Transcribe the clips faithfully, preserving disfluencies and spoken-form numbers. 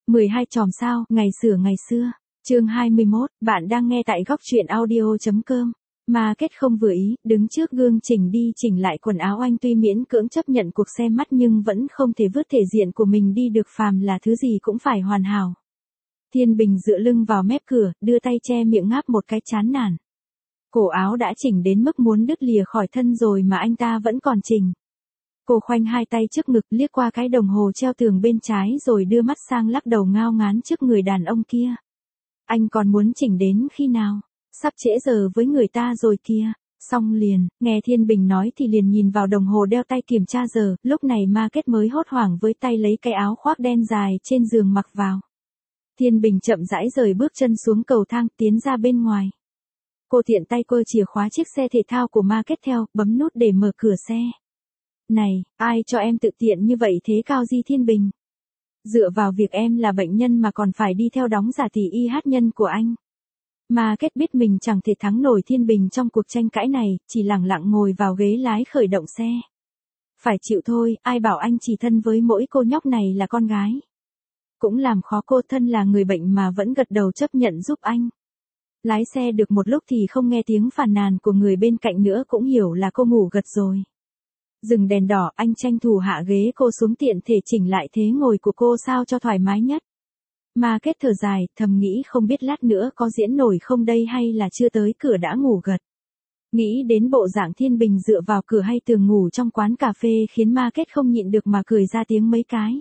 mười hai chòm sao, ngày xửa ngày xưa. Chương hai mươi mốt, bạn đang nghe tại góc truyện audio chấm com. Market không vừa ý, đứng trước gương chỉnh đi chỉnh lại quần áo. Anh tuy miễn cưỡng chấp nhận cuộc xem mắt nhưng vẫn không thể vứt thể diện của mình đi được, phàm là thứ gì cũng phải hoàn hảo. Thiên Bình dựa lưng vào mép cửa, đưa tay che miệng ngáp một cái chán nản. Cổ áo đã chỉnh đến mức muốn đứt lìa khỏi thân rồi mà anh ta vẫn còn chỉnh. Cô khoanh hai tay trước ngực, liếc qua cái đồng hồ treo tường bên trái rồi đưa mắt sang lắc đầu ngao ngán trước người đàn ông kia. Anh còn muốn chỉnh đến khi nào? Sắp trễ giờ với người ta rồi kia. Xong liền, nghe Thiên Bình nói thì liền nhìn vào đồng hồ đeo tay kiểm tra giờ, lúc này Market mới hốt hoảng với tay lấy cái áo khoác đen dài trên giường mặc vào. Thiên Bình chậm rãi rời bước chân xuống cầu thang, tiến ra bên ngoài. Cô tiện tay quơ chìa khóa chiếc xe thể thao của Market theo, bấm nút để mở cửa xe. Này, ai cho em tự tiện như vậy thế Cao Di Thiên Bình? Dựa vào việc em là bệnh nhân mà còn phải đi theo đóng giả tỷ y hát nhân của anh. Market biết mình chẳng thể thắng nổi Thiên Bình trong cuộc tranh cãi này, chỉ lẳng lặng ngồi vào ghế lái khởi động xe. Phải chịu thôi, ai bảo anh chỉ thân với mỗi cô nhóc này là con gái. Cũng làm khó cô, thân là người bệnh mà vẫn gật đầu chấp nhận giúp anh. Lái xe được một lúc thì không nghe tiếng phàn nàn của người bên cạnh nữa, cũng hiểu là cô ngủ gật rồi. Dừng đèn đỏ, anh tranh thủ hạ ghế cô xuống tiện thể chỉnh lại thế ngồi của cô sao cho thoải mái nhất. Market thở dài, thầm nghĩ không biết lát nữa có diễn nổi không đây, hay là chưa tới cửa đã ngủ gật. Nghĩ đến bộ dạng Thiên Bình dựa vào cửa hay tường ngủ trong quán cà phê khiến Market không nhịn được mà cười ra tiếng mấy cái.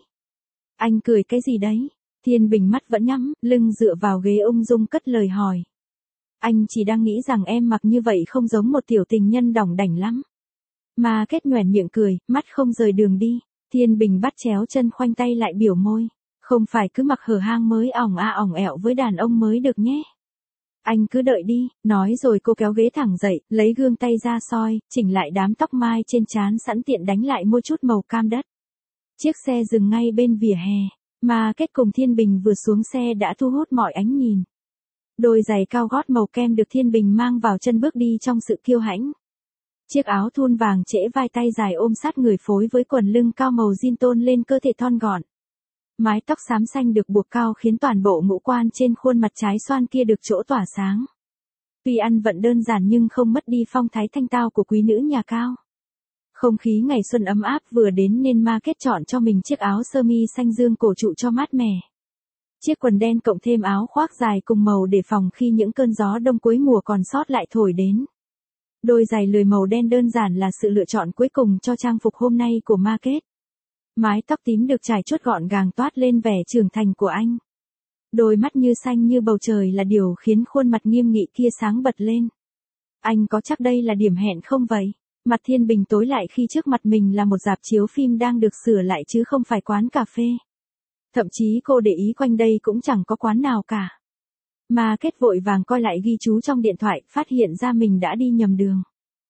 Anh cười cái gì đấy? Thiên Bình mắt vẫn nhắm, lưng dựa vào ghế ung dung cất lời hỏi. Anh chỉ đang nghĩ rằng em mặc như vậy không giống một tiểu tình nhân đỏng đảnh lắm. Market nhoẻn miệng cười, mắt không rời đường đi. Thiên Bình bắt chéo chân khoanh tay lại biểu môi. Không phải cứ mặc hở hang mới ỏng a ỏng ẹo với đàn ông mới được nhé. Anh cứ đợi đi, nói rồi cô kéo ghế thẳng dậy, lấy gương tay ra soi, chỉnh lại đám tóc mai trên trán sẵn tiện đánh lại môi chút màu cam đất. Chiếc xe dừng ngay bên vỉa hè. Market cùng Thiên Bình vừa xuống xe đã thu hút mọi ánh nhìn. Đôi giày cao gót màu kem được Thiên Bình mang vào chân bước đi trong sự kiêu hãnh. Chiếc áo thun vàng trễ vai tay dài ôm sát người phối với quần lưng cao màu jean tôn lên cơ thể thon gọn. Mái tóc xám xanh được buộc cao khiến toàn bộ ngũ quan trên khuôn mặt trái xoan kia được chỗ tỏa sáng. Tuy ăn vận đơn giản nhưng không mất đi phong thái thanh tao của quý nữ nhà cao. Không khí ngày xuân ấm áp vừa đến nên Market chọn cho mình chiếc áo sơ mi xanh dương cổ trụ cho mát mẻ. Chiếc quần đen cộng thêm áo khoác dài cùng màu để phòng khi những cơn gió đông cuối mùa còn sót lại thổi đến. Đôi giày lười màu đen đơn giản là sự lựa chọn cuối cùng cho trang phục hôm nay của Market. Mái tóc tím được trải chuốt gọn gàng toát lên vẻ trưởng thành của anh. Đôi mắt như xanh như bầu trời là điều khiến khuôn mặt nghiêm nghị kia sáng bật lên. Anh có chắc đây là điểm hẹn không vậy? Mặt Thiên Bình tối lại khi trước mặt mình là một rạp chiếu phim đang được sửa lại chứ không phải quán cà phê. Thậm chí cô để ý quanh đây cũng chẳng có quán nào cả. Market vội vàng coi lại ghi chú trong điện thoại, phát hiện ra mình đã đi nhầm đường.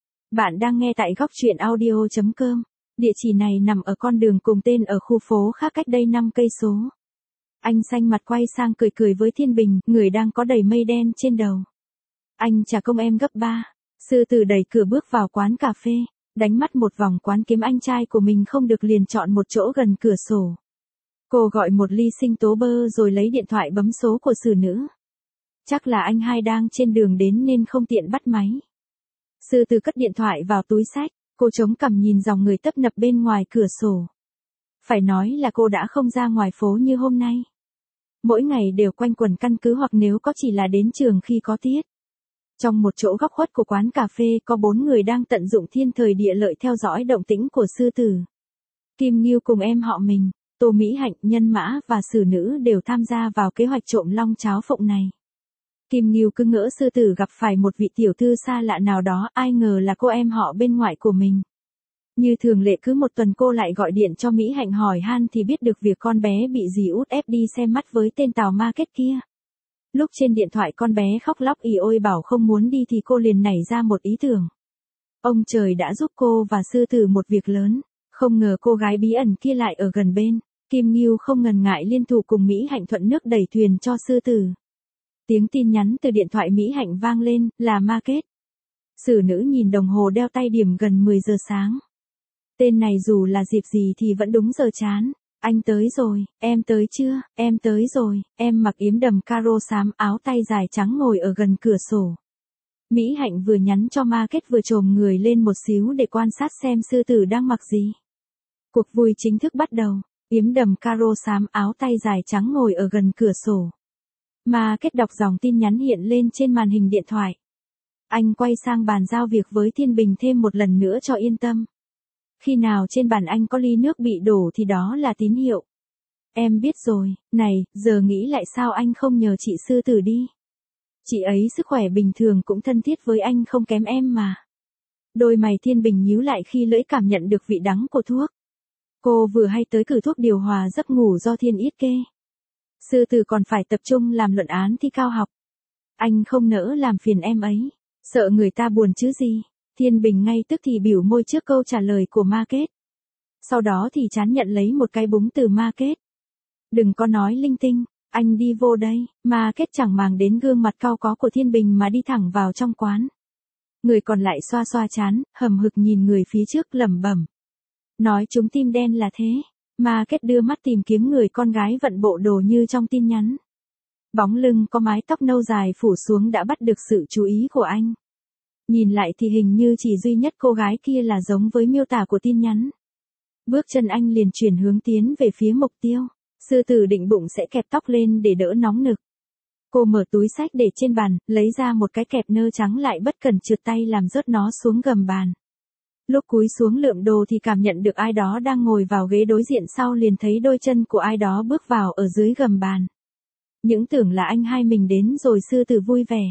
Bạn đang nghe tại góc truyện audio chấm com. Địa chỉ này nằm ở con đường cùng tên ở khu phố khác cách đây năm cây số. Anh xanh mặt quay sang cười cười với Thiên Bình, người đang có đầy mây đen trên đầu. Anh trả công em gấp ba. Sư tử đẩy cửa bước vào quán cà phê, đánh mắt một vòng quán kiếm anh trai của mình không được liền chọn một chỗ gần cửa sổ. Cô gọi một ly sinh tố bơ rồi lấy điện thoại bấm số của xử nữ. Chắc là anh hai đang trên đường đến nên không tiện bắt máy. Sư tử cất điện thoại vào túi xách, cô chống cằm nhìn dòng người tấp nập bên ngoài cửa sổ. Phải nói là cô đã không ra ngoài phố như hôm nay. Mỗi ngày đều quanh quẩn căn cứ hoặc nếu có chỉ là đến trường khi có tiết. Trong một chỗ góc khuất của quán cà phê có bốn người đang tận dụng thiên thời địa lợi theo dõi động tĩnh của sư tử. Kim Nghiêu cùng em họ mình, Tô Mỹ Hạnh, Nhân Mã và xử nữ đều tham gia vào kế hoạch trộm long cháo phụng này. Kim Nghiêu cứ ngỡ sư tử gặp phải một vị tiểu thư xa lạ nào đó, ai ngờ là cô em họ bên ngoại của mình. Như thường lệ cứ một tuần cô lại gọi điện cho Mỹ Hạnh hỏi han thì biết được việc con bé bị dì út ép đi xem mắt với tên Tào Market kia. Lúc trên điện thoại con bé khóc lóc ì ôi bảo không muốn đi thì cô liền nảy ra một ý tưởng. Ông trời đã giúp cô và sư tử một việc lớn, không ngờ cô gái bí ẩn kia lại ở gần bên. Kim Nghiêu không ngần ngại liên thủ cùng Mỹ Hạnh thuận nước đẩy thuyền cho sư tử. Tiếng tin nhắn từ điện thoại Mỹ Hạnh vang lên, là Market. Xử nữ nhìn đồng hồ đeo tay điểm gần mười giờ sáng. Tên này dù là dịp gì thì vẫn đúng giờ chán. Anh tới rồi, em tới chưa, em tới rồi, em mặc yếm đầm caro xám áo tay dài trắng ngồi ở gần cửa sổ. Mỹ Hạnh vừa nhắn cho Market vừa chồm người lên một xíu để quan sát xem sư tử đang mặc gì. Cuộc vui chính thức bắt đầu, yếm đầm caro xám áo tay dài trắng ngồi ở gần cửa sổ. Market đọc dòng tin nhắn hiện lên trên màn hình điện thoại. Anh quay sang bàn giao việc với Thiên Bình thêm một lần nữa cho yên tâm. Khi nào trên bàn anh có ly nước bị đổ thì đó là tín hiệu. Em biết rồi, này, giờ nghĩ lại sao anh không nhờ chị sư tử đi. Chị ấy sức khỏe bình thường cũng thân thiết với anh không kém em mà. Đôi mày Thiên Bình nhíu lại khi lưỡi cảm nhận được vị đắng của thuốc. Cô vừa hay tới cử thuốc điều hòa giấc ngủ do Thiên Yết kê. Sư tử còn phải tập trung làm luận án thi cao học. Anh không nỡ làm phiền em ấy. Sợ người ta buồn chứ gì. Thiên Bình ngay tức thì biểu môi trước câu trả lời của Market. Sau đó thì chán nhận lấy một cái búng từ Market. Đừng có nói linh tinh, anh đi vô đây. Market chẳng màng đến gương mặt cau có của Thiên Bình mà đi thẳng vào trong quán. Người còn lại xoa xoa chán, hầm hực nhìn người phía trước lẩm bẩm. Nói chúng tim đen là thế. Market đưa mắt tìm kiếm người con gái vận bộ đồ như trong tin nhắn. Bóng lưng có mái tóc nâu dài phủ xuống đã bắt được sự chú ý của anh. Nhìn lại thì hình như chỉ duy nhất cô gái kia là giống với miêu tả của tin nhắn. Bước chân anh liền chuyển hướng tiến về phía mục tiêu. Sư tử định bụng sẽ kẹp tóc lên để đỡ nóng nực. Cô mở túi xách để trên bàn, lấy ra một cái kẹp nơ trắng lại bất cẩn trượt tay làm rớt nó xuống gầm bàn. Lúc cúi xuống lượm đồ thì cảm nhận được ai đó đang ngồi vào ghế đối diện, sau liền thấy đôi chân của ai đó bước vào ở dưới gầm bàn. Những tưởng là anh hai mình đến rồi. Sư tử vui vẻ.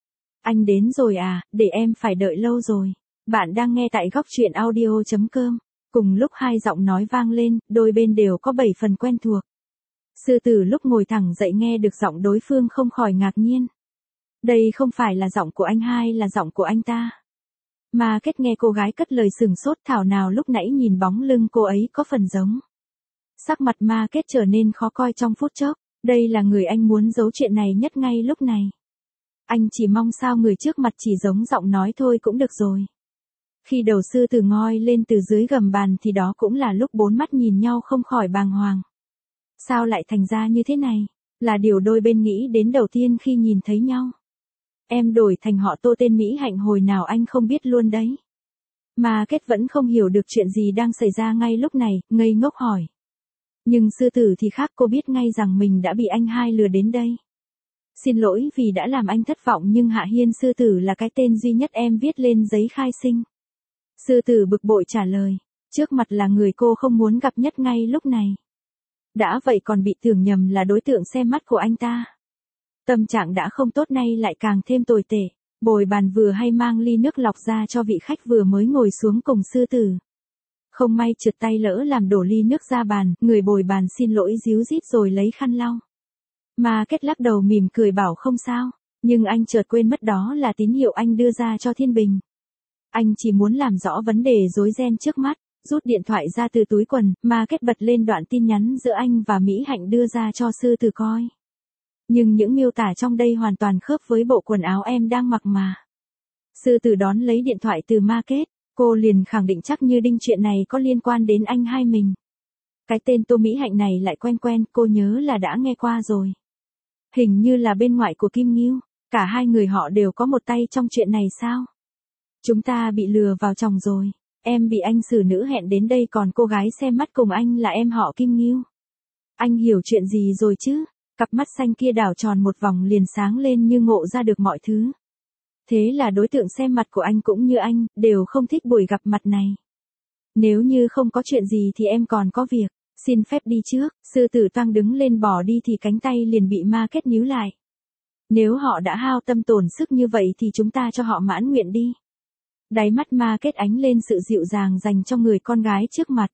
Anh đến rồi à, để em phải đợi lâu rồi. Bạn đang nghe tại góc truyện audio chấm com. Cùng lúc hai giọng nói vang lên, đôi bên đều có bảy phần quen thuộc. Sư tử lúc ngồi thẳng dậy nghe được giọng đối phương không khỏi ngạc nhiên. Đây không phải là giọng của anh hai, là giọng của anh ta. Market nghe cô gái cất lời sừng sốt, thảo nào lúc nãy nhìn bóng lưng cô ấy có phần giống. Sắc mặt Market trở nên khó coi trong phút chốc. Đây là người anh muốn giấu chuyện này nhất ngay lúc này. Anh chỉ mong sao người trước mặt chỉ giống giọng nói thôi cũng được rồi. Khi đầu sư tử ngoi lên từ dưới gầm bàn thì đó cũng là lúc bốn mắt nhìn nhau không khỏi bàng hoàng. Sao lại thành ra như thế này? Là điều đôi bên nghĩ đến đầu tiên khi nhìn thấy nhau. Em đổi thành họ Tô tên Mỹ Hạnh hồi nào anh không biết luôn đấy. Market vẫn không hiểu được chuyện gì đang xảy ra ngay lúc này, ngây ngốc hỏi. Nhưng sư tử thì khác, cô biết ngay rằng mình đã bị anh hai lừa đến đây. Xin lỗi vì đã làm anh thất vọng, nhưng Hạ Hiên sư tử là cái tên duy nhất em viết lên giấy khai sinh. Sư tử bực bội trả lời, trước mặt là người cô không muốn gặp nhất ngay lúc này. Đã vậy còn bị tưởng nhầm là đối tượng xem mắt của anh ta. Tâm trạng đã không tốt nay lại càng thêm tồi tệ. Bồi bàn vừa hay mang ly nước lọc ra cho vị khách vừa mới ngồi xuống cùng sư tử. Không may trượt tay lỡ làm đổ ly nước ra bàn, người bồi bàn xin lỗi díu dít rồi lấy khăn lau. Market lắc đầu mỉm cười bảo không sao, nhưng anh chợt quên mất đó là tín hiệu anh đưa ra cho Thiên Bình. Anh chỉ muốn làm rõ vấn đề rối ren trước mắt, rút điện thoại ra từ túi quần, Market bật lên đoạn tin nhắn giữa anh và Mỹ Hạnh đưa ra cho sư tử coi. Nhưng những miêu tả trong đây hoàn toàn khớp với bộ quần áo em đang mặc mà. Sư tử đón lấy điện thoại từ Market, cô liền khẳng định chắc như đinh chuyện này có liên quan đến anh hai mình. Cái tên Tô Mỹ Hạnh này lại quen quen, cô nhớ là đã nghe qua rồi. Hình như là bên ngoại của Kim Ngưu, cả hai người họ đều có một tay trong chuyện này sao? Chúng ta bị lừa vào chồng rồi, em bị anh xử nữ hẹn đến đây, còn cô gái xem mắt cùng anh là em họ Kim Ngưu. Anh hiểu chuyện gì rồi chứ? Cặp mắt xanh kia đảo tròn một vòng liền sáng lên như ngộ ra được mọi thứ. Thế là đối tượng xem mặt của anh cũng như anh, đều không thích buổi gặp mặt này. Nếu như không có chuyện gì thì em còn có việc, xin phép đi trước. Sư tử toang đứng lên bỏ đi thì cánh tay liền bị Market níu lại. Nếu họ đã hao tâm tổn sức như vậy thì chúng ta cho họ mãn nguyện đi. Đáy mắt Market ánh lên sự dịu dàng dành cho người con gái trước mặt.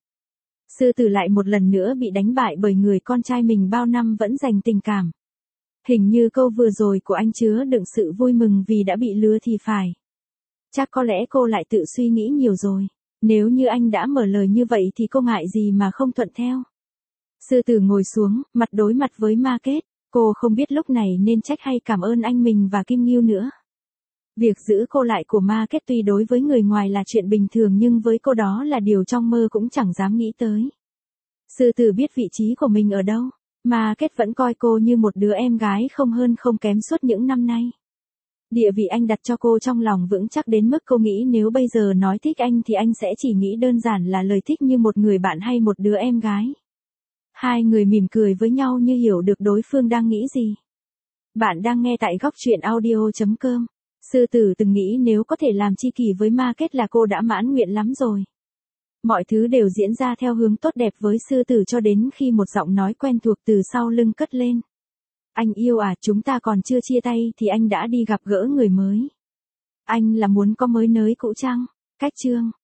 Sư tử lại một lần nữa bị đánh bại bởi người con trai mình bao năm vẫn dành tình cảm. Hình như câu vừa rồi của anh chứa đựng sự vui mừng vì đã bị lừa thì phải. Chắc có lẽ cô lại tự suy nghĩ nhiều rồi. Nếu như anh đã mở lời như vậy thì cô ngại gì mà không thuận theo. Sư tử ngồi xuống, mặt đối mặt với Market. Cô không biết lúc này nên trách hay cảm ơn anh mình và Kim Ngưu nữa. Việc giữ cô lại của Market tuy đối với người ngoài là chuyện bình thường, nhưng với cô đó là điều trong mơ cũng chẳng dám nghĩ tới. Sư tử biết vị trí của mình ở đâu, mà Kết vẫn coi cô như một đứa em gái không hơn không kém suốt những năm nay. Địa vị anh đặt cho cô trong lòng vững chắc đến mức cô nghĩ nếu bây giờ nói thích anh thì anh sẽ chỉ nghĩ đơn giản là lời thích như một người bạn hay một đứa em gái. Hai người mỉm cười với nhau như hiểu được đối phương đang nghĩ gì. Bạn đang nghe tại góc truyện audio chấm com. Sư tử từng nghĩ nếu có thể làm tri kỷ với Ma Kết là cô đã mãn nguyện lắm rồi. Mọi thứ đều diễn ra theo hướng tốt đẹp với sư tử cho đến khi một giọng nói quen thuộc từ sau lưng cất lên. Anh yêu à, chúng ta còn chưa chia tay thì anh đã đi gặp gỡ người mới. Anh là muốn có mới nới cũ chăng? Cách chương